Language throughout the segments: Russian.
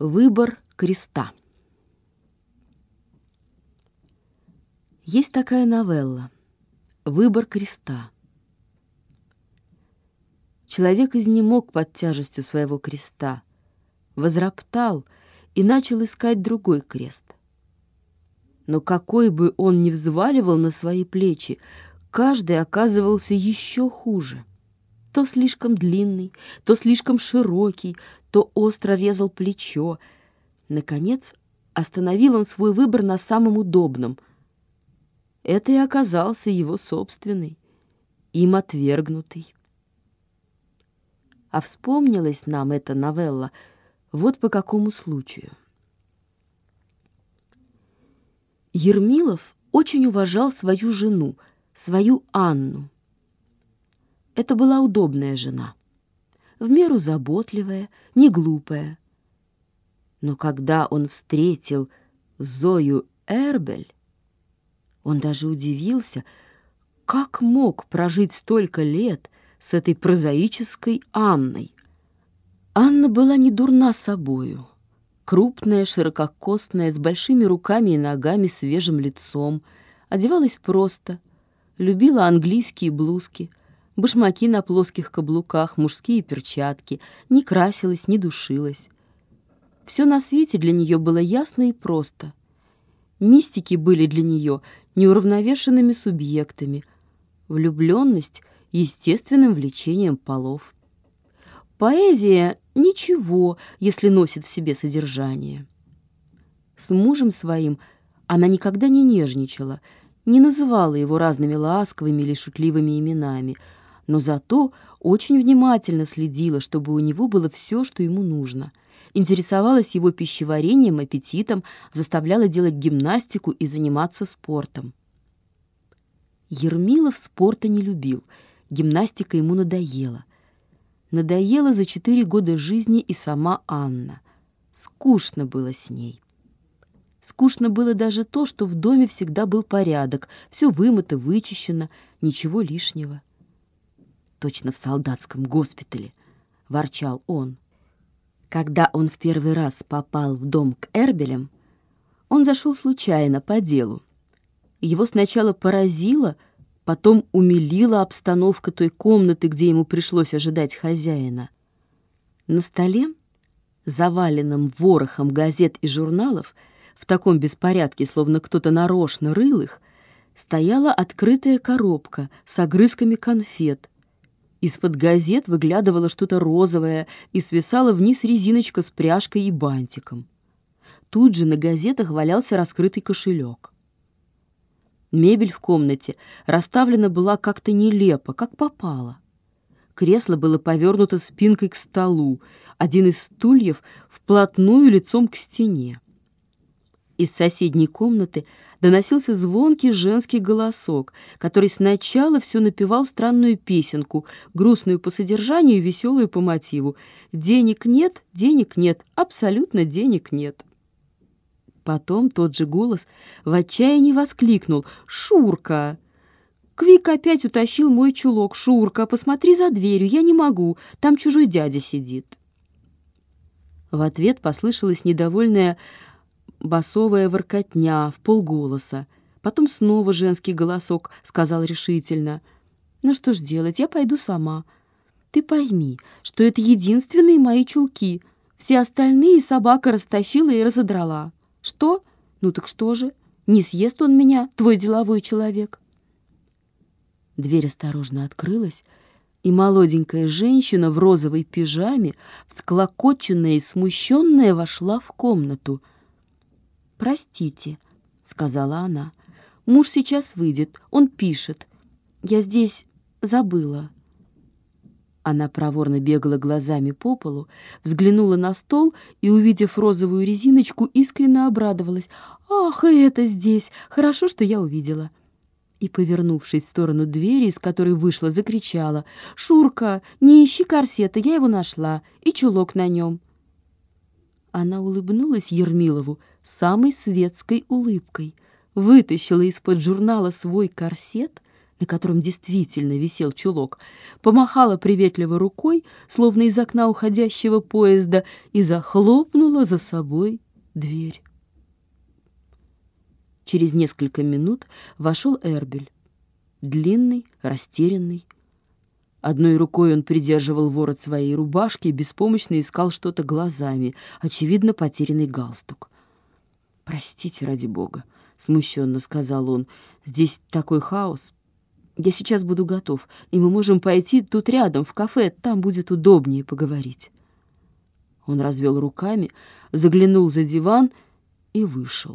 Выбор креста. Есть такая новелла «Выбор креста». Человек изнемог под тяжестью своего креста, возроптал и начал искать другой крест. Но какой бы он ни взваливал на свои плечи, каждый оказывался еще хуже. То слишком длинный, то слишком широкий, то остро резал плечо. Наконец, остановил он свой выбор на самом удобном. Это и оказался его собственный, им отвергнутый. А вспомнилась нам эта новелла вот по какому случаю. Ермилов очень уважал свою жену, свою Анну. Это была удобная жена, в меру заботливая, не глупая. Но когда он встретил Зою Эрбель, он даже удивился, как мог прожить столько лет с этой прозаической Анной. Анна была не дурна собою, крупная, ширококостная, с большими руками и ногами, свежим лицом, одевалась просто, любила английские блузки, башмаки на плоских каблуках, мужские перчатки, не красилась, не душилась. Все на свете для нее было ясно и просто. Мистики были для нее неуравновешенными субъектами, влюбленность — естественным влечением полов. Поэзия — ничего, если носит в себе содержание. С мужем своим она никогда не нежничала, не называла его разными ласковыми или шутливыми именами, но зато очень внимательно следила, чтобы у него было все, что ему нужно. Интересовалась его пищеварением, аппетитом, заставляла делать гимнастику и заниматься спортом. Ермилов спорта не любил, гимнастика ему надоела. Надоела за 4 года жизни и сама Анна. Скучно было с ней. Скучно было даже то, что в доме всегда был порядок, все вымыто, вычищено, ничего лишнего. «Точно в солдатском госпитале», — ворчал он. Когда он в первый раз попал в дом к Эрбелям, он зашел случайно, по делу. Его сначала поразила, потом умилила обстановка той комнаты, где ему пришлось ожидать хозяина. На столе, заваленном ворохом газет и журналов, в таком беспорядке, словно кто-то нарочно рыл их, стояла открытая коробка с огрызками конфет. Из-под газет выглядывало что-то розовое и свисала вниз резиночка с пряжкой и бантиком. Тут же на газетах валялся раскрытый кошелек. Мебель в комнате расставлена была как-то нелепо, как попало. Кресло было повернуто спинкой к столу, один из стульев вплотную лицом к стене. Из соседней комнаты доносился звонкий женский голосок, который сначала все напевал странную песенку, грустную по содержанию и веселую по мотиву. Денег нет, абсолютно денег нет. Потом тот же голос в отчаянии воскликнул: «Шурка! Квик опять утащил мой чулок! Шурка, посмотри за дверью, я не могу, там чужой дядя сидит!» В ответ послышалась недовольная басовая воркотня вполголоса. Потом снова женский голосок сказал решительно: «Ну что ж делать, я пойду сама. Ты пойми, что это единственные мои чулки. Все остальные собака растащила и разодрала. Что? Ну так что же? Не съест он меня, твой деловой человек». Дверь осторожно открылась, и молоденькая женщина в розовой пижаме, всклокоченная и смущенная, вошла в комнату. «Простите», — сказала она, — «муж сейчас выйдет, он пишет. Я здесь забыла». Она проворно бегала глазами по полу, взглянула на стол и, увидев розовую резиночку, искренне обрадовалась. «Ах, и это здесь! Хорошо, что я увидела!» И, повернувшись в сторону двери, из которой вышла, закричала: «Шурка, не ищи корсета, я его нашла, и чулок на нем». Она улыбнулась Ермилову самой светской улыбкой, вытащила из-под журнала свой корсет, на котором действительно висел чулок, помахала приветливо рукой, словно из окна уходящего поезда, и захлопнула за собой дверь. Через несколько минут вошел Эрбель, длинный, растерянный. Одной рукой он придерживал ворот своей рубашки и беспомощно искал что-то глазами, очевидно, потерянный галстук. «Простите, ради бога», — смущенно сказал он, — «здесь такой хаос. Я сейчас буду готов, и мы можем пойти тут рядом, в кафе, там будет удобнее поговорить». Он развел руками, заглянул за диван и вышел.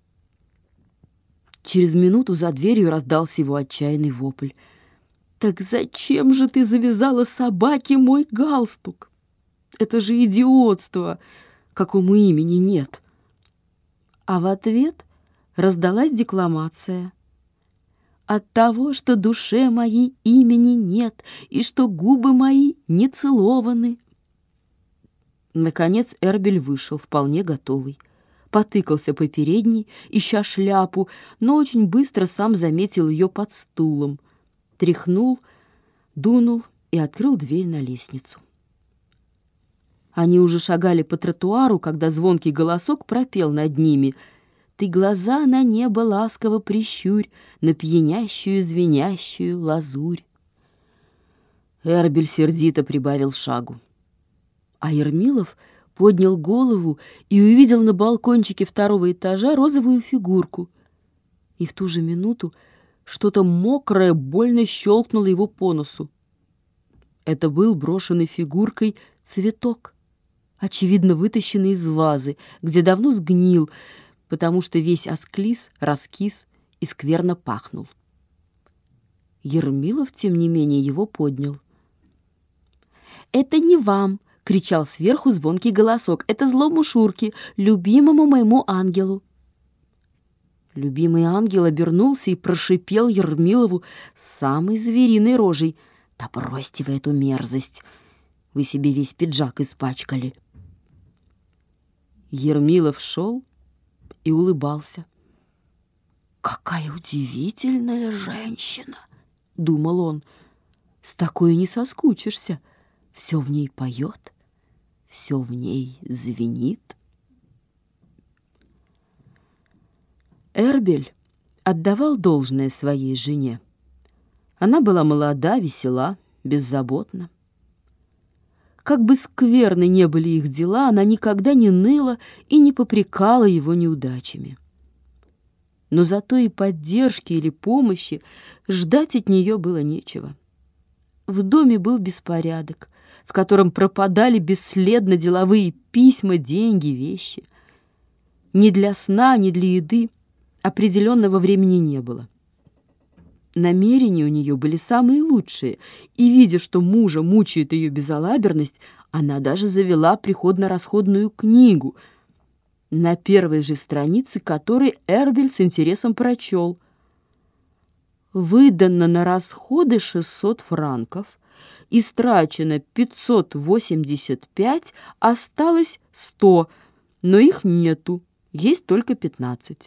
Через минуту за дверью раздался его отчаянный вопль. «Так зачем же ты завязала собаке мой галстук? Это же идиотство, какому имени нет!» А в ответ раздалась декламация. «От того, что душе моей имени нет, и что губы мои не целованы». Наконец Эрбель вышел, вполне готовый. Потыкался по передней, ища шляпу, но очень быстро сам заметил ее под стулом. Тряхнул, дунул и открыл дверь на лестницу. Они уже шагали по тротуару, когда звонкий голосок пропел над ними: «Ты глаза на небо ласково прищурь, на пьянящую звенящую лазурь». Эрбель сердито прибавил шагу. А Ермилов поднял голову и увидел на балкончике второго этажа розовую фигурку. И в ту же минуту что-то мокрое больно щелкнуло его по носу. Это был брошенный фигуркой цветок, очевидно вытащенный из вазы, где давно сгнил, потому что весь осклиз, раскис и скверно пахнул. Ермилов, тем не менее, его поднял. «Это не вам!» — кричал сверху звонкий голосок. «Это злому Шурке, любимому моему ангелу». Любимый ангел обернулся и прошипел Ермилову самой звериной рожей: «Да бросьте вы эту мерзость! Вы себе весь пиджак испачкали». Ермилов шел и улыбался. «Какая удивительная женщина!» — думал он. «С такой не соскучишься. Все в ней поет, все в ней звенит». Эрбель отдавал должное своей жене. Она была молода, весела, беззаботна. Как бы скверны не были их дела, она никогда не ныла и не попрекала его неудачами. Но зато и поддержки или помощи ждать от нее было нечего. В доме был беспорядок, в котором пропадали бесследно деловые письма, деньги, вещи. Ни для сна, ни для еды определенного времени не было. Намерения у нее были самые лучшие, и, видя, что мужа мучает ее безалаберность, она даже завела приходно-расходную книгу, на первой же странице которой Эрбель с интересом прочел: «Выдано на расходы 600 франков, истрачено 585, осталось 100, но их нету, есть только 15».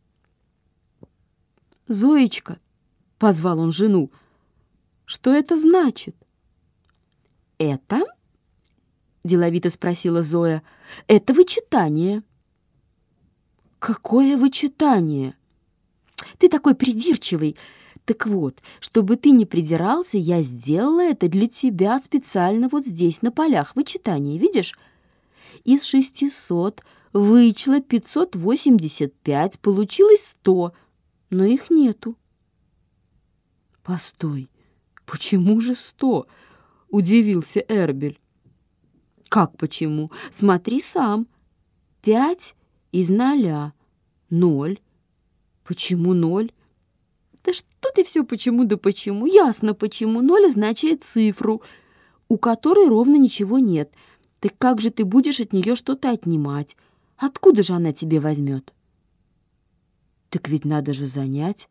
«Зоечка», — позвал он жену, — «что это значит?» «Это?» — деловито спросила Зоя. «Это вычитание». «Какое вычитание?» «Ты такой придирчивый. Так вот, чтобы ты не придирался, я сделала это для тебя специально вот здесь, на полях вычитания. Видишь? Из 600 вычла 585, получилось 100, но их нету». «Постой, почему же 100?» — удивился Эрбель. «Как почему? Смотри сам. 5 из 0. 0. Почему 0? Да что ты все почему да почему? Ясно почему. 0 означает цифру, у которой ровно ничего нет. Так как же ты будешь от нее что-то отнимать? Откуда же она тебе возьмет?» «Так ведь надо же занять».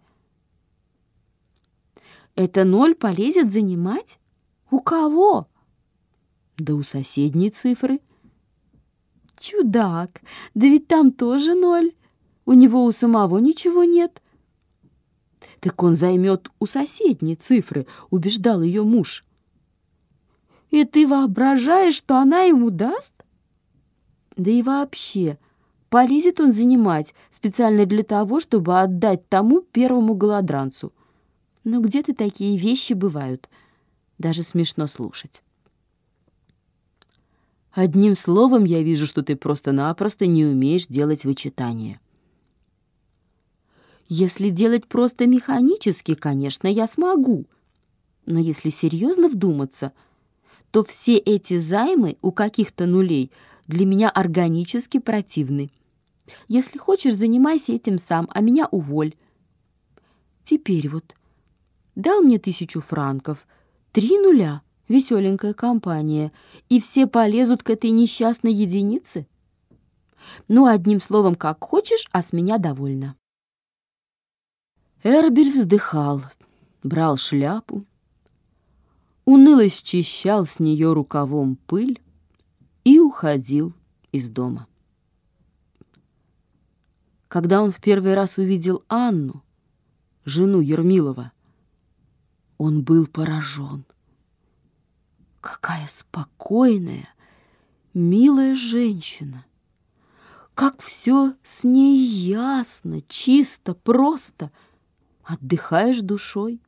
«Это 0 полезет занимать? У кого?» «Да у соседней цифры». «Чудак, да ведь там тоже 0. У него у самого ничего нет». Так он займет у соседней цифры, убеждал ее муж. И ты воображаешь, что она ему даст? Да и вообще, полезет он занимать специально для того, чтобы отдать тому первому голодранцу. Но где-то такие вещи бывают. Даже смешно слушать. Одним словом, я вижу, что ты просто-напросто не умеешь делать вычитание. Если делать просто механически, конечно, я смогу. Но если серьезно вдуматься, то все эти займы у каких-то нулей для меня органически противны. Если хочешь, занимайся этим сам, а меня уволь. Теперь вот дал мне 1000 франков, 3 нуля, веселенькая компания, и все полезут к этой несчастной единице. Ну, одним словом, как хочешь, а с меня довольно. Эрбель вздыхал, брал шляпу, уныло счищал с нее рукавом пыль и уходил из дома. Когда он в первый раз увидел Анну, жену Ермилова, он был поражен. Какая спокойная, милая женщина! Как все с ней ясно, чисто, просто. Отдыхаешь душой.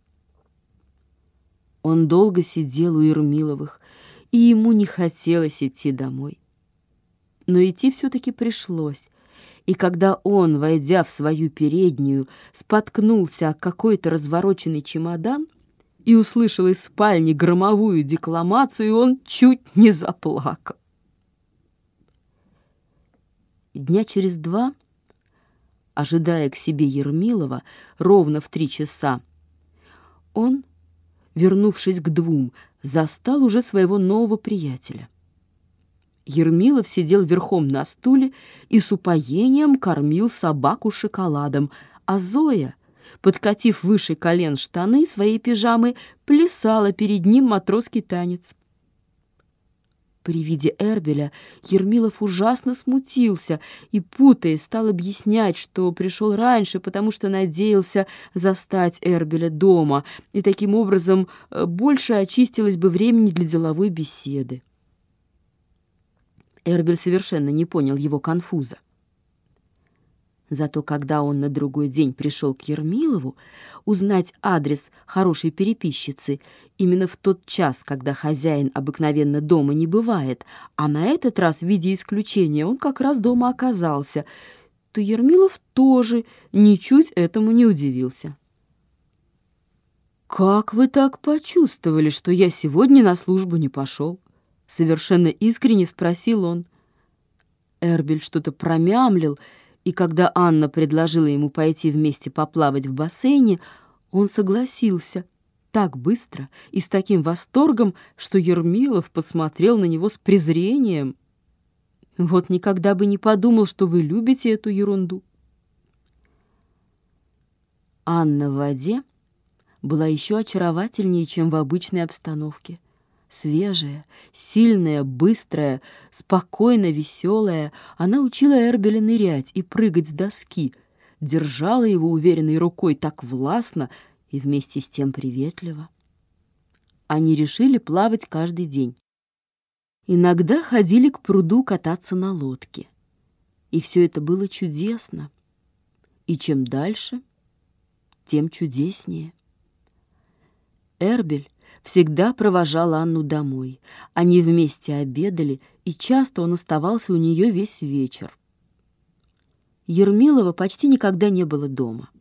Он долго сидел у Ермиловых, и ему не хотелось идти домой. Но идти все-таки пришлось, и когда он, войдя в свою переднюю, споткнулся о какой-то развороченный чемодан и услышал из спальни громовую декламацию, он чуть не заплакал. Дня через 2, ожидая к себе Ермилова ровно в 3 часа, он, вернувшись к 2, застал уже своего нового приятеля. Ермилов сидел верхом на стуле и с упоением кормил собаку шоколадом, а Зоя, подкатив выше колен штаны своей пижамы, плясала перед ним матросский танец. При виде Эрбеля Ермилов ужасно смутился и, путаясь, стал объяснять, что пришел раньше, потому что надеялся застать Эрбеля дома, и таким образом больше очистилось бы времени для деловой беседы. Эрбель совершенно не понял его конфуза. Зато когда он на другой день пришел к Ермилову узнать адрес хорошей переписчицы именно в тот час, когда хозяин обыкновенно дома не бывает, а на этот раз в виде исключения он как раз дома оказался, то Ермилов тоже ничуть этому не удивился. «Как вы так почувствовали, что я сегодня на службу не пошел?» — совершенно искренне спросил он. Эрбель что-то промямлил, и когда Анна предложила ему пойти вместе поплавать в бассейне, он согласился так быстро и с таким восторгом, что Ермилов посмотрел на него с презрением. «Вот никогда бы не подумал, что вы любите эту ерунду». Анна в воде была еще очаровательнее, чем в обычной обстановке. Свежая, сильная, быстрая, спокойно веселая, она учила Эрбеля нырять и прыгать с доски, держала его уверенной рукой так властно и вместе с тем приветливо. Они решили плавать каждый день. Иногда ходили к пруду кататься на лодке. И все это было чудесно. И чем дальше, тем чудеснее. Эрбель всегда провожал Анну домой. Они вместе обедали, и часто он оставался у нее весь вечер. Ермилова почти никогда не было дома.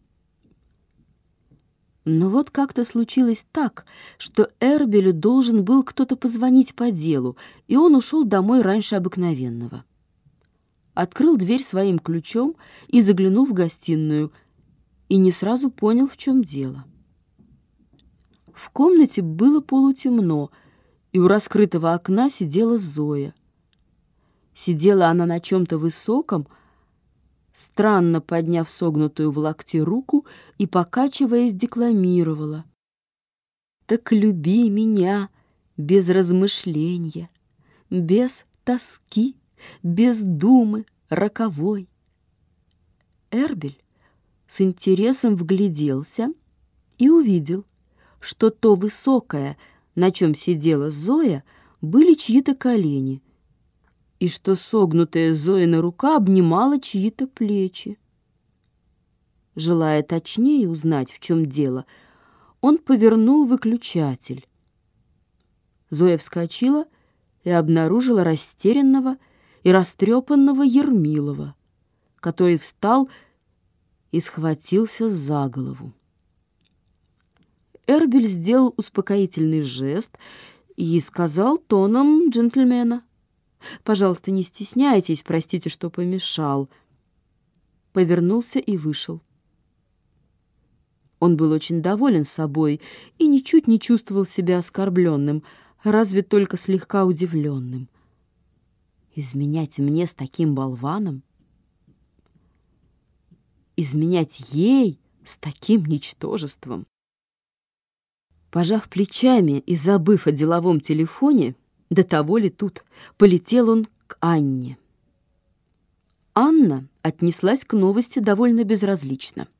Но вот как-то случилось так, что Эрбелю должен был кто-то позвонить по делу, и он ушел домой раньше обыкновенного. Открыл дверь своим ключом и заглянул в гостиную, и не сразу понял, в чем дело. В комнате было полутемно, и у раскрытого окна сидела Зоя. Сидела она на чем-то высоком, странно подняв согнутую в локте руку и, покачиваясь, декламировала: «Так люби меня без размышления, без тоски, без думы роковой». Эрбель, с интересом вгляделся и увидел, что то высокое, на чем сидела Зоя, были чьи-то колени, и что согнутая Зоина рука обнимала чьи-то плечи. Желая точнее узнать, в чем дело, он повернул выключатель. Зоя вскочила и обнаружила растерянного и растрепанного Ермилова, который встал и схватился за голову. Эрбель сделал успокоительный жест и сказал тоном джентльмена: «Пожалуйста, не стесняйтесь, простите, что помешал». Повернулся и вышел. Он был очень доволен собой и ничуть не чувствовал себя оскорбленным, разве только слегка удивленным. Изменять мне с таким болваном? Изменять ей с таким ничтожеством? Пожав плечами и забыв о деловом телефоне, до того ли тут, полетел он к Анне. Анна отнеслась к новости довольно безразлично.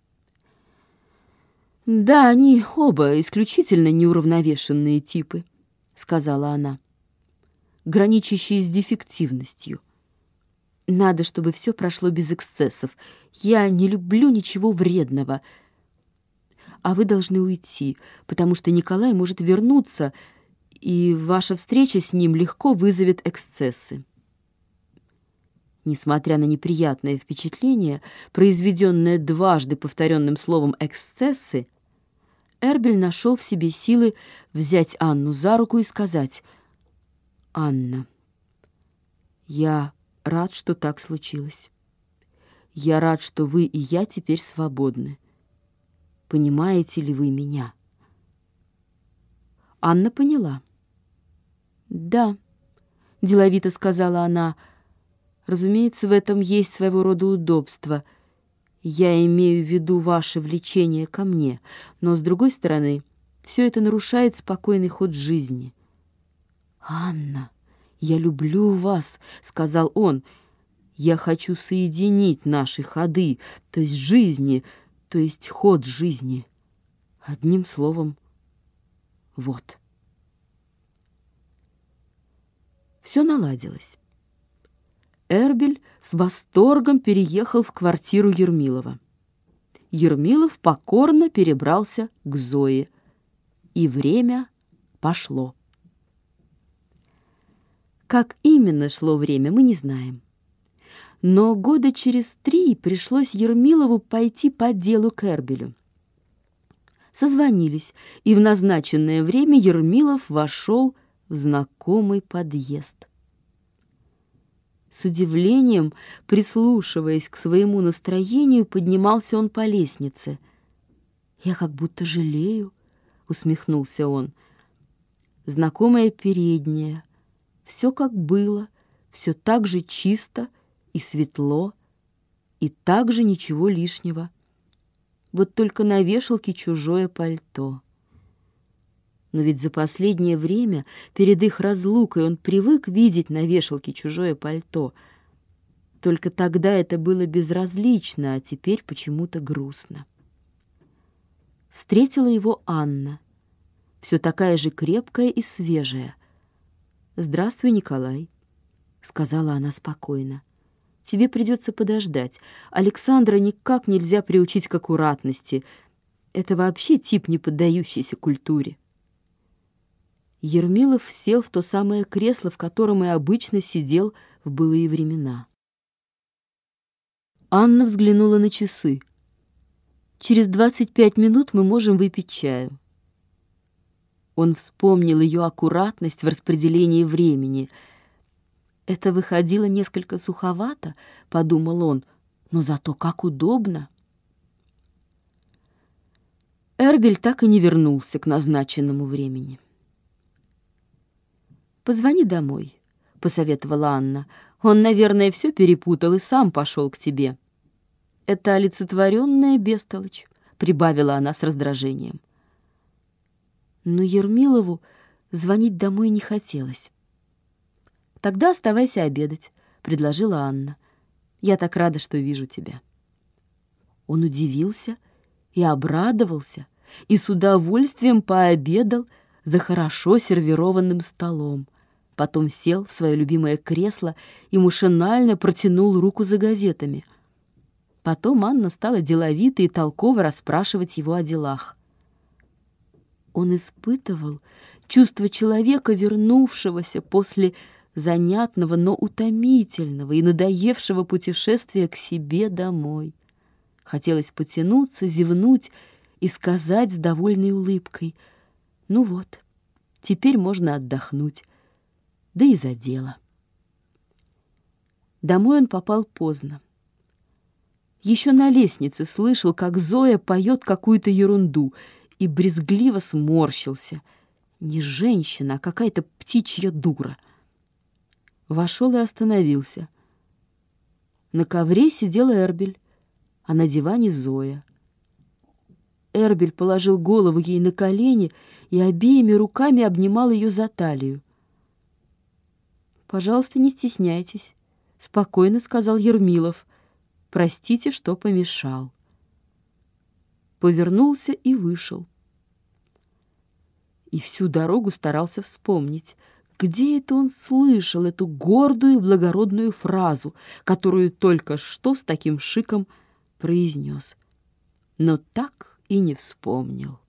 «Да, они оба исключительно неуравновешенные типы», — сказала она, «граничащие с дефективностью. Надо, чтобы все прошло без эксцессов. Я не люблю ничего вредного. А вы должны уйти, потому что Николай может вернуться, и ваша встреча с ним легко вызовет эксцессы». Несмотря на неприятное впечатление, произведенное дважды повторенным словом «эксцессы», Эрбель нашел в себе силы взять Анну за руку и сказать: «Анна, я рад, что так случилось. Я рад, что вы и я теперь свободны. Понимаете ли вы меня?» Анна поняла. «Да», — деловито сказала она, — «разумеется, в этом есть своего рода удобство. Я имею в виду ваше влечение ко мне, но, с другой стороны, все это нарушает спокойный ход жизни». «Анна, я люблю вас», — сказал он. «Я хочу соединить наши ходы, то есть жизни, то есть ход жизни. Одним словом, вот». Все наладилось. Эрбель с восторгом переехал в квартиру Ермилова. Ермилов покорно перебрался к Зое. И время пошло. Как именно шло время, мы не знаем. Но года через 3 пришлось Ермилову пойти по делу к Эрбелю. Созвонились, и в назначенное время Ермилов вошел в знакомый подъезд. С удивлением, прислушиваясь к своему настроению, поднимался он по лестнице. «Я как будто жалею», — усмехнулся он. Знакомая передняя, все как было, все так же чисто и светло, и так же ничего лишнего. Вот только на вешалке чужое пальто. Но ведь за последнее время, перед их разлукой, он привык видеть на вешалке чужое пальто. Только тогда это было безразлично, а теперь почему-то грустно. Встретила его Анна, все такая же крепкая и свежая. «Здравствуй, Николай», — сказала она спокойно. «Тебе придется подождать. Александра никак нельзя приучить к аккуратности. Это вообще тип, не поддающийся культуре». Ермилов сел в то самое кресло, в котором и обычно сидел в былые времена. Анна взглянула на часы. «Через 25 минут мы можем выпить чаю». Он вспомнил ее аккуратность в распределении времени. «Это выходило несколько суховато», — подумал он, — «но зато как удобно». Эрбель так и не вернулся к назначенному времени. «Позвони домой», — посоветовала Анна. «Он, наверное, все перепутал и сам пошел к тебе». «Это олицетворенная бестолочь», — прибавила она с раздражением. Но Ермилову звонить домой не хотелось. «Тогда оставайся обедать», — предложила Анна. «Я так рада, что вижу тебя». Он удивился и обрадовался, и с удовольствием пообедал за хорошо сервированным столом. Потом сел в свое любимое кресло и машинально протянул руку за газетами. Потом Анна стала деловито и толково расспрашивать его о делах. Он испытывал чувство человека, вернувшегося после занятного, но утомительного и надоевшего путешествия к себе домой. Хотелось потянуться, зевнуть и сказать с довольной улыбкой: «Ну вот, теперь можно отдохнуть, да и за дело». Домой он попал поздно. Еще на лестнице слышал, как Зоя поет какую-то ерунду, и брезгливо сморщился. Не женщина, а какая-то птичья дура. Вошел и остановился. На ковре сидел Эрбель, а на диване Зоя. Эрбель положил голову ей на колени и обеими руками обнимал ее за талию. «Пожалуйста, не стесняйтесь», — спокойно сказал Ермилов. «Простите, что помешал». Повернулся и вышел. И всю дорогу старался вспомнить, где это он слышал эту гордую и благородную фразу, которую только что с таким шиком произнес. Но так и не вспомнил.